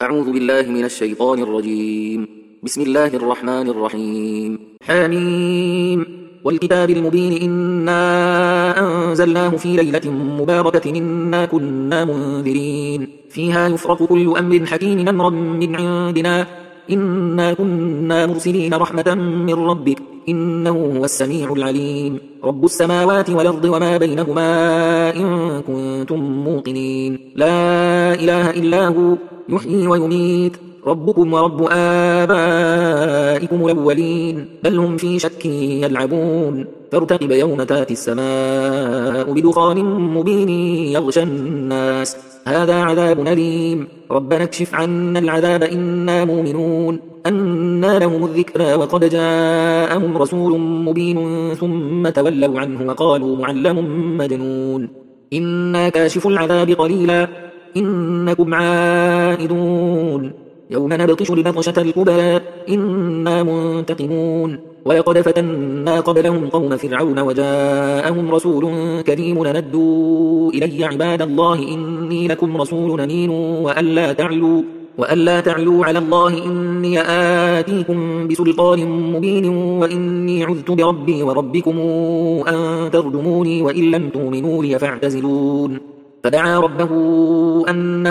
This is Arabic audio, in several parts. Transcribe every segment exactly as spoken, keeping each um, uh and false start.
أعوذ بالله من الشيطان الرجيم. بسم الله الرحمن الرحيم. حميم والكتاب المبين إنا أنزلناه في ليلة مباركة إنا كنا منذرين فيها يفرق كل أمر حكيم أمرا من عندنا إنا كنا مرسلين رحمة من ربك إنه هو السميع العليم رب السماوات والأرض وما بينهما إن كنتم موقنين لا إله إلا هو يحيي ويميت ربكم ورب آبائكم الأولين بل هم في شك يلعبون فارتقب يوم تاتي السماء بدخان مبين يغشى الناس هذا عذاب أليم ربنا اكشف عنا العذاب إنا مؤمنون أنى لهم الذكرى وقد جاءهم رسول مبين ثم تولوا عنه وقالوا معلم مجنون إنا كاشف العذاب قليلا إنكم عائدون يوم نبطش البطشة الكبرى إنا منتقمون ولقد فتنا قبلهم قوم فرعون وجاءهم رسول كريم لندوا إلي عباد الله إني لكم رسول أمين وألا تعلوا وألا تعلوا على الله إني آتيكم بسلطان مبين وإني عذت بربي وربكم أن ترجموني وإن لم تؤمنوا لي فاعتزلون فدعا ربه أن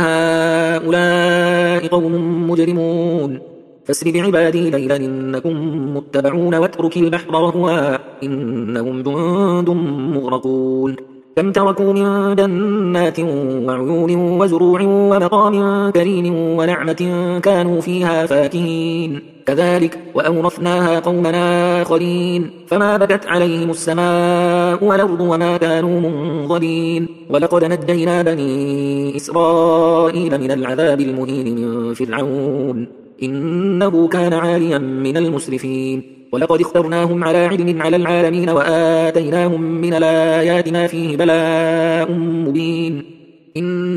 هؤلاء قوم مجرمون فاسر بعبادي ليلا إنكم متبعون واترك البحر رهوا إنهم جند مغرقون كم تركوا من جنات وعيون وزروع ومقام كريم ونعمة كانوا فيها فاكهين كذلك وأورثناها قومنا آخرين فما بكت عليهم السماء والأرض وما كانوا منظرين ولقد نجينا بني إسرائيل من العذاب المهين من فرعون إنه كان عاليا من المسرفين ولقد اخترناهم على علم على العالمين وآتيناهم من الآيات ما فيه بلاء مبين إن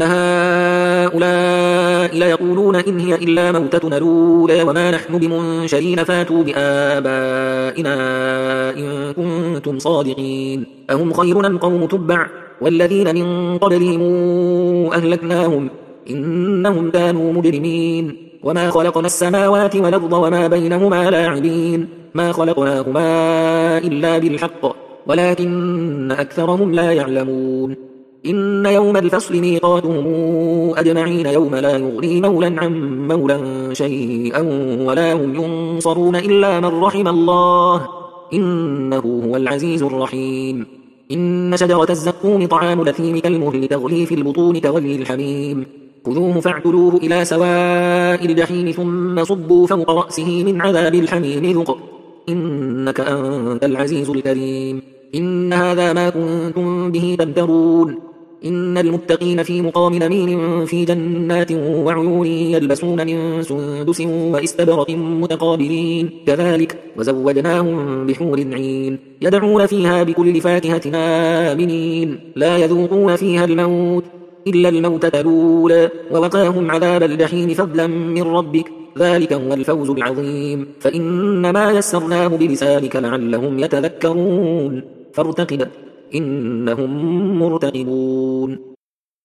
هؤلاء ليقولون إن هي إلا موتتنا الأولى وما نحن بمنشرين فاتوا بآبائنا إن كنتم صادقين أهم خير أم قوم تبع والذين من قبلهم أهلكناهم إنهم كانوا مجرمين وما خلقنا السماوات والأرض وما بينهما لاعبين ما خلقناهما إلا بالحق ولكن أكثرهم لا يعلمون إن يوم الفصل ميقاتهم أجمعين يوم لا يغني مولا عن مولا شيئا ولا هم ينصرون إلا من رحم الله إنه هو العزيز الرحيم إن شجرة الزقوم طعام الأثيم كالمهل تغلي في البطون كغلي الحميم خذوه فاعتلوه إلى سواء الجحيم ثم صبوا فوق رأسه من عذاب الحميم ذق إنك أنت العزيز الكريم إن هذا ما كنتم به تمترون إن المتقين في مقام أمين في جنات وعيون يلبسون من سندس وإستبرق متقابلين كذلك وزوجناهم بحور عين يدعون فيها بكل فاكهة آمنين لا يذوقون فيها الموت إلا الموتة الأولى ووقاهم عذاب الجحيم فضلا من ربك ذلك هو الفوز العظيم فإنما يسرناه بلسانك لعلهم يتذكرون فارتقب إنهم مرتقبون